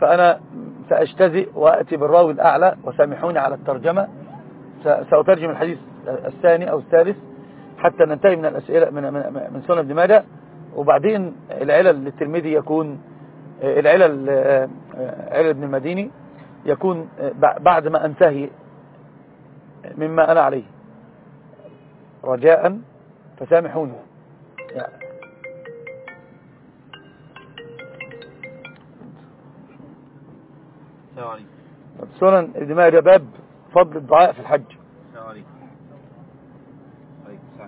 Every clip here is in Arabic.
فأنا سأجتزئ وأتي بالراوي الأعلى، وسامحوني على الترجمة. سأترجم الحديث الثاني أو الثالث حتى ننتهي من الأسئلة من سنن ابن ماجه، وبعدين العلل للترمذي يكون علل ابن المديني يكون بعد ما أنتهي مما أنا عليه، رجاء فسامحوني يعني. السلام عليكم. سنن ابن ماجه باب فضل الدعاء في الحج. السلام عليكم. عليكم السلام.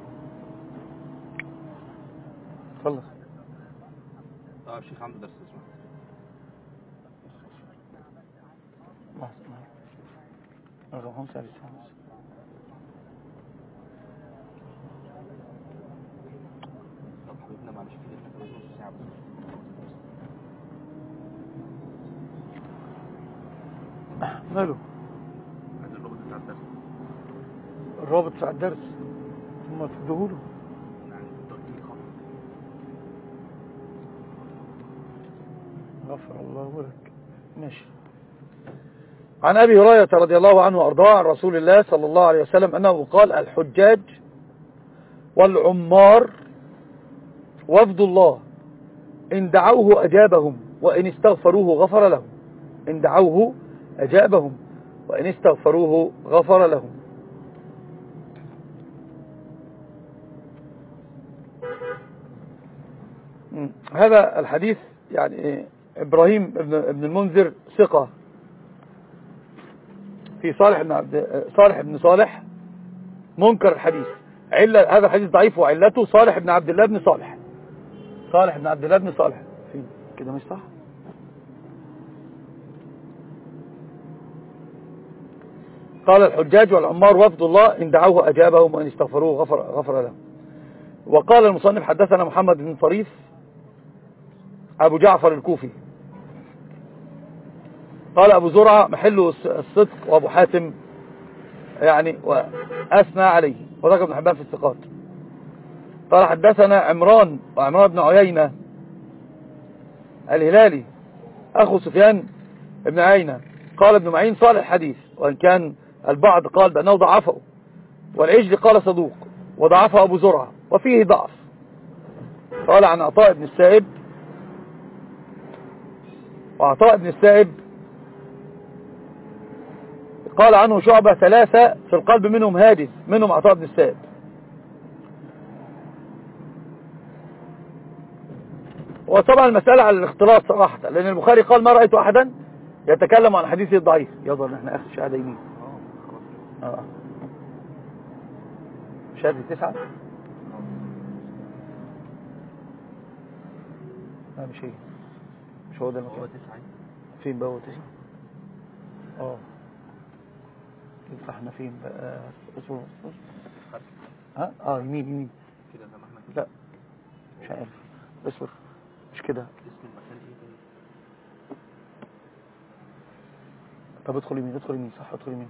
تفضل. الشيخ عنده درس اسمه. رقم 5. طب حبيبنا معلش كده نص ساعة بس. ماله؟ عايز الرابط بتاع الدرس. الرابط بتاع الدرس ثم تديهوله. غفر الله لك. ماشي. عن أبي هريرة رضي الله عنه وأرضاه عن رسول الله صلى الله عليه وسلم أنه قال: الحجاج والعمار وفد الله، إن دعوه أجابهم وإن استغفروه غفر لهم. إن دعوه أجابهم وإن استغفروه غفر لهم. هذا الحديث يعني إبراهيم ابن المنذر ثقة في صالح بن صالح منكر الحديث. هذا الحديث ضعيف وعلته صالح بن عبد الله بن صالح. صالح بن عبد الله بن صالح فين كده مش صح؟ قال: الحجاج والعمار وفد الله، إن دعوه أجابهم وإن استغفروه غفر لهم. وقال المصنف: حدثنا محمد بن طريف أبو جعفر الكوفي. قال أبو زرعة: محله الصدق، وأبو حاتم يعني وأثنى عليه، وذكر ابن حبان في الثقات. قال: حدثنا عمران بن عيينة الهلالي أخو سفيان بن عيينة. قال ابن معين: صالح الحديث، وإن كان البعض قال بأنه ضعفه، والعجل قال صدوق، وضعفه أبو زرعة وفيه ضعف. قال عن عطاء بن السائب، وعطاء بن السائب قال عنه شعبة: 3 في القلب منهم هاجس، منهم عطاء بن السائب. وطبعا المسألة على الاختلاط صراحة، لأن البخاري قال: ما رأيت أحدا يتكلم عن حديثه الضعيف. يظهر احنا اخذ شهادة يمين. شهادة 9. لا مش هي، مش هو ده المكان. هو 9. فين بقى هو 9؟ يبقى احنا فين بقى؟ اصبر. يمين كده زي ما احنا كده. لا مش عارف، اصبر. مش كده. اسم المكان ايه طيب؟ طب ادخل يمين صح، ادخل يمين.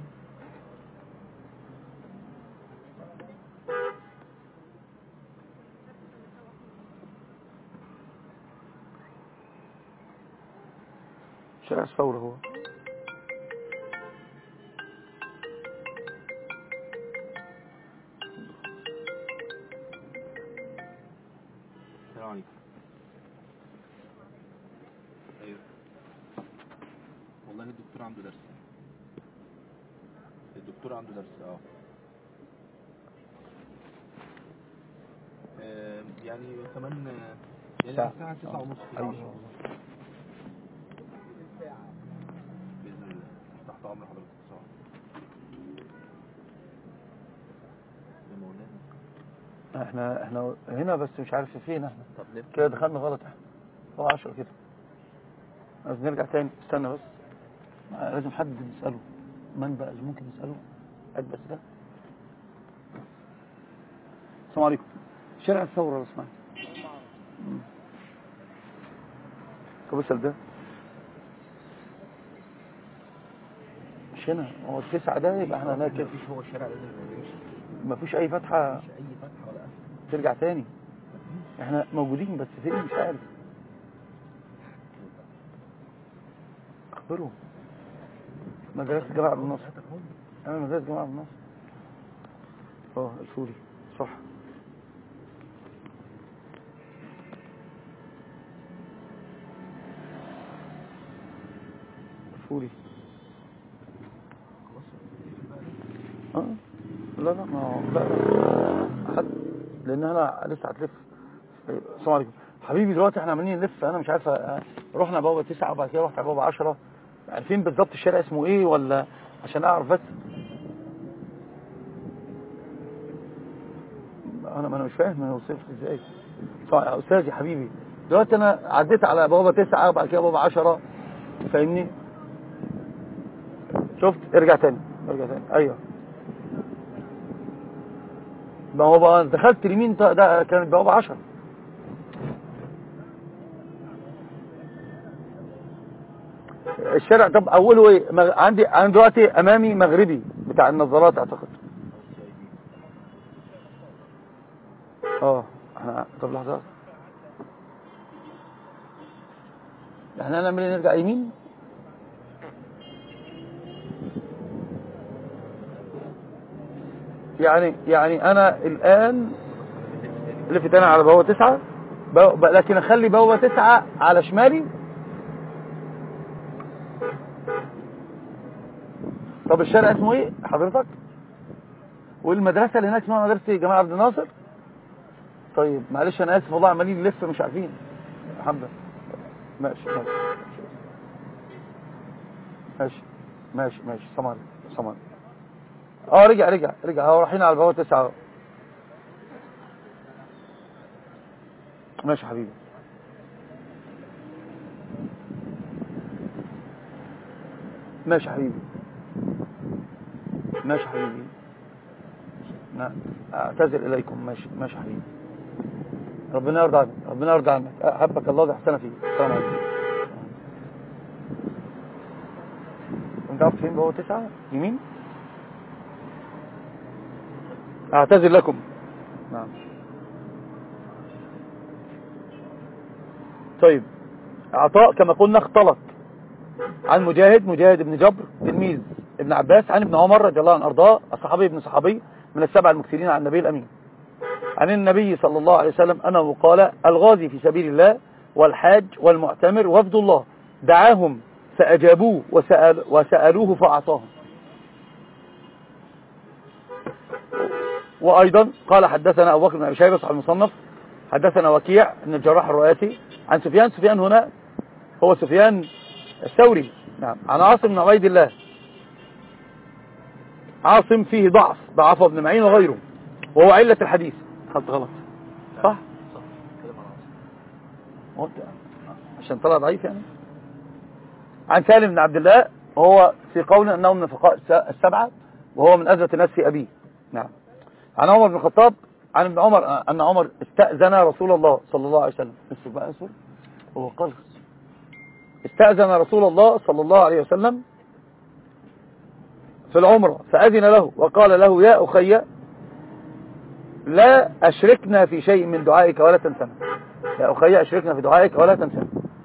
شارع الثورة هو. السلام عليكم. ايوه والله الدكتور عنده درس. يعني كمان يعني الساعة 9:30 كده. ايوه بإذن الله تحت أمر حضرتك. احنا هنا بس مش عارف فين احنا. طب كده دخلنا غلط احنا. هو 10 كده. عايز نرجع تاني. استنى بس، لازم حد نسأله. من بقى اللي ممكن نسأله؟ قد بس ده. السلام عليكم. شارع الثورة لو سمحت. طب اسأل ده. مش هنا، هو 9 ده يبقى احنا هناك. مفيش، هو الشارع لازم يمشي. مفيش اي فتحة. مفيش اي فتحة ولا قفل. ترجع تاني. احنا موجودين بس فين مش عارف. بروم مدرسة جماعة عبد الناصر. أنا مدرسة جماعة عبد الناصر. الفولي صح. الفولي. لا حد، لان انا لسه هتلف. السلام عليكم حبيبي. دلوقتي احنا عمالين نلف، انا مش عارفه. رحنا بوابه 9 وبعد كده رحت على بوابه 10. عارفين بالظبط الشارع اسمه ايه ولا عشان اعرف بس؟ انا مش فاهم انا وصلت ازاي. يا استاذي حبيبي دلوقتي انا عديت على بوابه 9 وبعد كده بوابه 10 فاهمني. شفت؟ ارجع تاني. ايوه ما هو بقى دخلت اليمين ده كانت بوابه 10. الشارع طب اوله ايه؟ عندي انا دلوقتي امامي مغربي بتاع النظارات اعتقد. طب لحظه احنا هنعمل ايه؟ نرجع يمين. يعني انا الان لفت انا على بوابه 9 لكن اخلي بوابه 9 على شمالي. طب الشارع اسمه ايه حضرتك؟ والمدرسه اللي هناك اسمها مدرسه جماعه عبد الناصر. طيب معلش انا اسف والله عمالين نلف مش عارفين. الحمد لله. ماشي سلام عليكم. رجع رايحين على البوابه 9. ماشي حبيبي. اعتذر اليكم. ماشي حبيبي. ربنا يرضى عنك. احبك الله واحسن فيك. السلام عليكم. انت عارف فين بوابه 9 يمين؟ اعتذر لكم. نعم. طيب عطاء كما قلنا اختلط عن مجاهد بن جبر تلميذ ابن عباس عن ابن عمر رضي الله عنه ارضاه الصحابي ابن صحابي من السبع المكثرين عن النبي الامين عن النبي صلى الله عليه وسلم انه قال: الغازي في سبيل الله والحاج والمعتمر وفد الله دعاهم فاجابوه وسالوه فاعطاهم. وايضا قال: حدثنا ابو بكر بن ابي شيبه صاحب المصنف حدثنا وكيع بن الجراح الرؤاسي عن سفيان هنا هو سفيان الثوري. نعم. عن عاصم بن عبيد الله. عاصم فيه ضعف ابن معين وغيره وهو علة الحديث. خلط غلط صح عشان طلع ضعيف يعني. عن سالم بن عبد الله وهو في قول انه من الفقهاء السبعة وهو من أزمة الناس في أبيه. نعم. عن عمر بن الخطاب عن ابن عمر أن عمر استأذن رسول الله صلى الله عليه وسلم. هو قال استأذن رسول الله صلى الله عليه وسلم في العمرة فأذن له وقال له: يا أخي لا أشركنا في شيء من دعائك ولا تنسنا. يا أخي أشركنا في دعائك ولا تنسنا.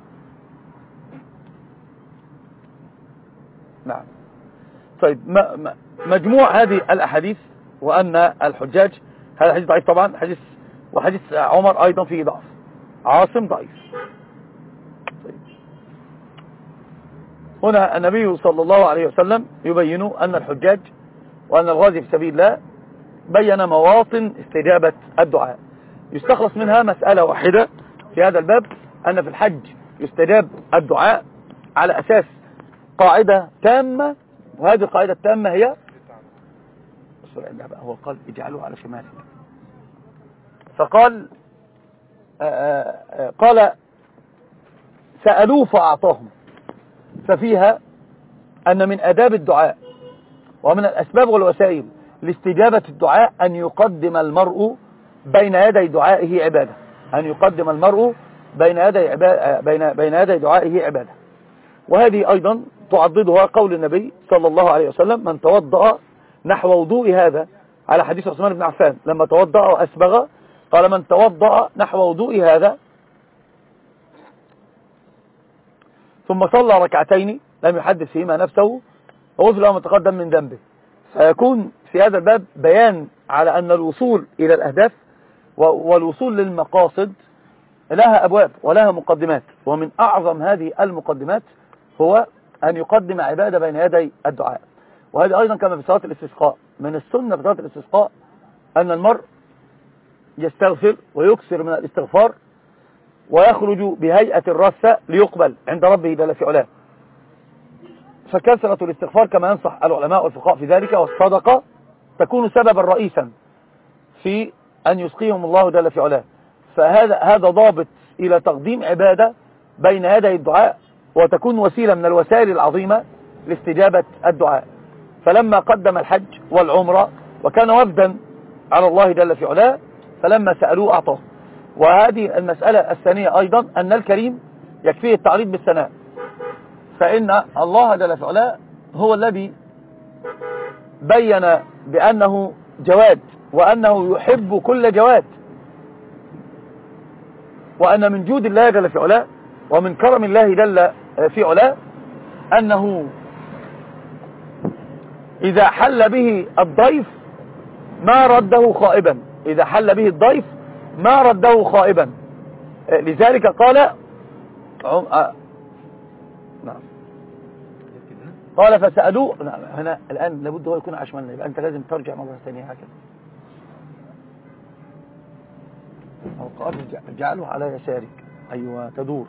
نعم. طيب مجموع هذه الأحاديث وأن الحجاج هذا حديث ضعيف طبعا وحديث عمر أيضا فيه ضعف. عاصم ضعيف. طيب. هنا النبي صلى الله عليه وسلم يبين أن الحجاج وأن الغازي في سبيل الله بين مواطن استجابة الدعاء يستخلص منها مسألة واحدة في هذا الباب أن في الحج يستجاب الدعاء على أساس قاعدة تامة وهذه القاعدة التامة هي هو قال اجعلوه على شمالك فقال قال سألوه فأعطاهم ففيها أن من آداب الدعاء ومن الأسباب والوسائل لاستجابة الدعاء أن يقدم المرء بين يدي دعائه عبادة أن يقدم المرء بين يدي دعائه عبادة. وهذه أيضا تعضدها قول النبي صلى الله عليه وسلم: من توضأ نحو وضوء هذا، على حديث عثمان بن عفان لما توضأ وأسبغ قال: من توضأ نحو وضوء هذا ثم صلى ركعتين لم يحدث فيهما نفسه وغفر له ما تقدم من ذنبه. فيكون في هذا الباب بيان على أن الوصول إلى الأهداف والوصول للمقاصد لها أبواب ولها مقدمات، ومن أعظم هذه المقدمات هو أن يقدم عبادة بين يدي الدعاء. وهذا أيضا كما في صلاة الاستسقاء، من السنة في صلاة الاستسقاء أن المرء يستغفر ويكثر من الاستغفار ويخرج بهيئة الرثة ليقبل عند ربه جل في علاه. فكثرة الاستغفار كما ينصح العلماء والفقهاء في ذلك، والصدقة تكون سببا رئيسا في أن يسقيهم الله جل في علاه. فهذا ضابط إلى تقديم عبادة بين يدي الدعاء، وتكون وسيلة من الوسائل العظيمة لاستجابة الدعاء. فلما قدم الحج والعمرة وكان وفدا على الله جل في علاه، فلما سألوه أعطاه. وهذه المسألة الثانية أيضا أن الكريم يكفيه التعريض بالثناء، فإن الله جل في علاه هو الذي بين بأنه جواد، وأنه يحب كل جواد، وأن من جود الله جل في علاه ومن كرم الله جل في علاه أنه إذا حل به الضيف ما رده خائبا، إذا حل به الضيف ما رده خائبا. لذلك قال نعم، قال فسألوه. نعم، هنا الآن لابد هو يكون عشمالنا، يبقى أنت لازم ترجع مرة ثانية هكذا، أو قال اجعله على يسارك. أيوة تدور.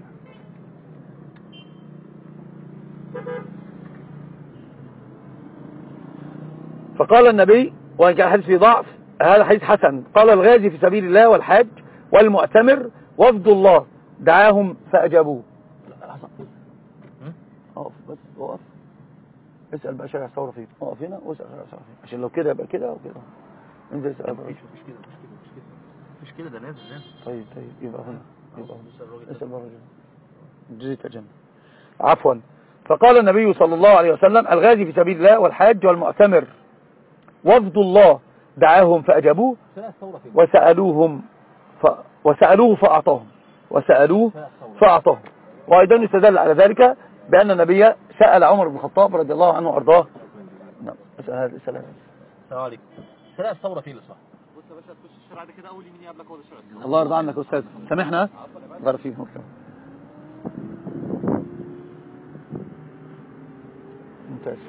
فقال النبي، وإن كان الحديث فيه ضعف هذا حديث حسن، قال الغازي في سبيل الله والحاج والمعتمر وفد الله دعاهم فأجابوه. اقف بس، اقف اسأل بقى شارع الثورة فين، اقف هنا واسأل شارع الثورة فين، عشان لو كده يبقى كده وكده. انزل اسأل بقى. مش كده ده نازل. طيب يبقى هنا، اسأل بقى الراجل جزيت الجنة. عفوا. فقال النبي صلى الله عليه وسلم الغازي في سبيل الله والحاج والمعتمر وفد الله دعاهم فأجابوه وسألوه فأعطاهم. وأيضا يستدل على ذلك بأن النبي سأل عمر بن الخطاب رضي الله عنه وأرضاه. نعم، اسأل هذا السلام. السلام عليكم. شارع الثورة فين صح؟ بص يا باشا، تخش الشارع ده كده، أول يمين يقابلك هو الشارع. الله يرضى عنك يا أستاذ، سامحنا. غير فيه ممتاز.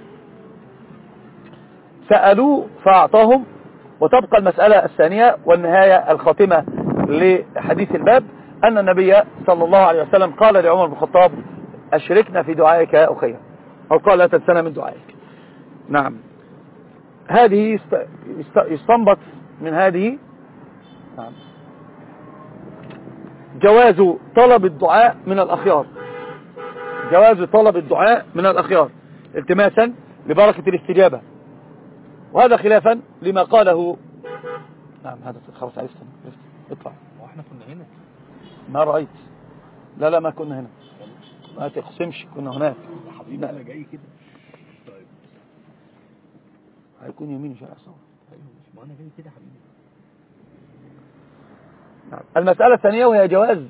سألوه فأعطاهم. وتبقى المسألة الثانية والنهاية الخاتمة لحديث الباب أن النبي صلى الله عليه وسلم قال لعمر بن الخطاب أشركنا في دعائك يا أخي، أو قال لا تنسنا من دعائك. نعم، هذه يستنبط من هذه نعم جواز طلب الدعاء من الأخيار، جواز طلب الدعاء من الأخيار التماسا لبركة الاستجابة، وهذا خلافا لما قاله. نعم هذا خلاص عرفت اطلع. واحنا كنا هنا ما رأيت؟ لا ما كنا هنا، ما تقسمش، كنا هناك يا حبيبي. انا جاي كده. طيب هيكون يمين شارع الثورة. ايوه ما انا جاي كده حبيبي. نعم. المسألة الثانية وهي جواز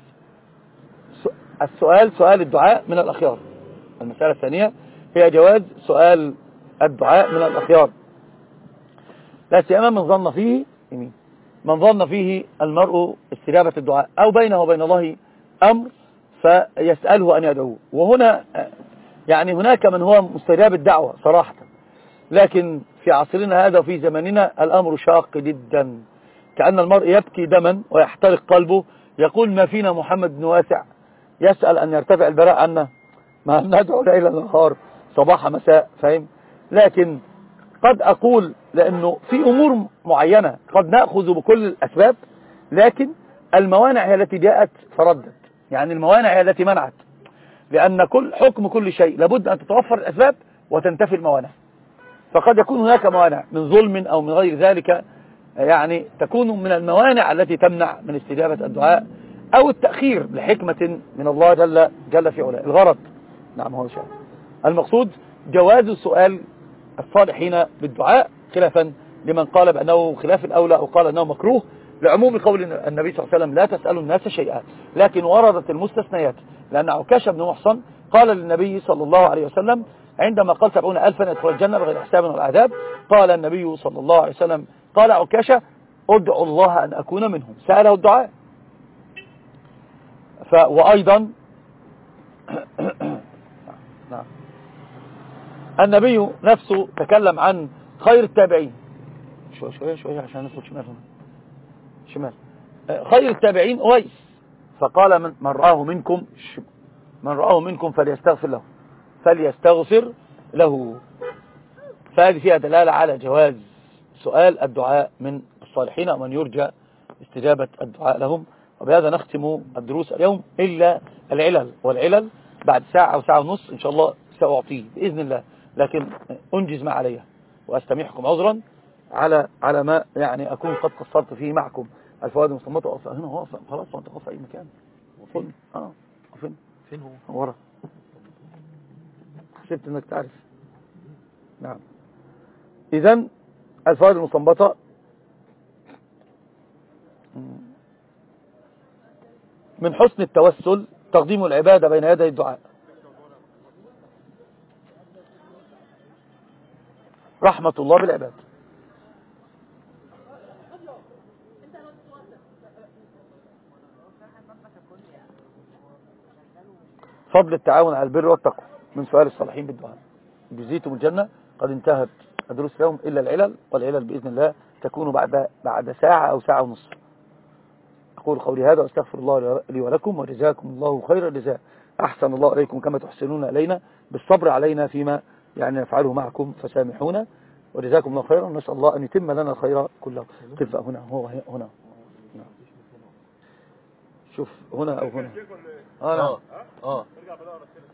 سؤال الدعاء من الأخيار. المسألة الثانية هي جواز سؤال الدعاء من الأخيار، لا سيما من ظن فيه المرء استجابة الدعاء أو بينه وبين الله أمر فيسأله أن يدعوه. وهنا يعني هناك من هو مستجاب الدعوة صراحة، لكن في عصرنا هذا وفي زماننا الأمر شاق جدا، كأن المرء يبكي دما ويحترق قلبه، يقول ما فينا محمد بن واسع يسأل أن يرتفع البلاء عنا، ما ندعو ليلا نهار صباح مساء، فاهم؟ لكن قد أقول لأنه في أمور معينة قد نأخذ بكل الأسباب، لكن الموانع هي التي جاءت فردت، يعني الموانع هي التي منعت، لأن حكم كل شيء لابد أن تتوفر الأسباب وتنتفي الموانع. فقد يكون هناك موانع من ظلم أو من غير ذلك، يعني تكون من الموانع التي تمنع من استجابة الدعاء أو التأخير لحكمة من الله جل في علاه. الغرض نعم هو شيء المقصود جواز سؤال الصالحين بالدعاء، خلافا لمن قال بأنه خلاف الأولى أو قال أنه مكروه، لعموم قول النبي صلى الله عليه وسلم لا تسألوا الناس شيئا، لكن وردت المستثنيات، لأن عكاشة بن محصن قال للنبي صلى الله عليه وسلم عندما قال 70,000 يدخل الجنة بغير حساب ولا عذاب، قال النبي صلى الله عليه وسلم قال عكاشة ادعو الله أن أكون منهم، سأله الدعاء. وأيضا النبي نفسه تكلم عن خير التابعين، شوية عشان ندخل شمال. خير التابعين أويس، فقال من رآه منكم فليستغفر له. فهذه فيها دلالة على جواز سؤال الدعاء من الصالحين ومن يرجى استجابة الدعاء لهم. وبهذا نختم الدروس اليوم، إلا العلل، والعلل بعد ساعة أو ساعة ونص إن شاء الله سأعطيه بإذن الله، لكن أنجز ما علي وأستميحكم عذرا على ما يعني أكون قد قصرت فيه معكم. الفوائد المستنبطة أقف هنا، هو خلاص أنت قف في أي مكان. فين؟ فين هو؟ ورا. حسبت أنك تعرف. نعم. إذن الفوائد المستنبطة من حسن التوسل تقديم العبادة بين يدي الدعاء، رحمة الله بالعباد، فضل التعاون على البر والتقوى، من سؤال الصالحين بالدعاء، جزيتم الجنة. قد انتهت الدروس اليوم إلا العلل، والعلل بإذن الله تكون بعد ساعة أو ساعة ونصف. أقول قولي هذا وأستغفر الله لي ولكم، وجزاكم الله خير الجزاء. أحسن الله إليكم كما تحسنون إلينا بالصبر علينا فيما يعني نفعله معكم، فسامحونا وجزاكم الله خيرا. نسأل الله أن يتم لنا الخير كله. قف هنا، هنا شوف هنا أو هنا.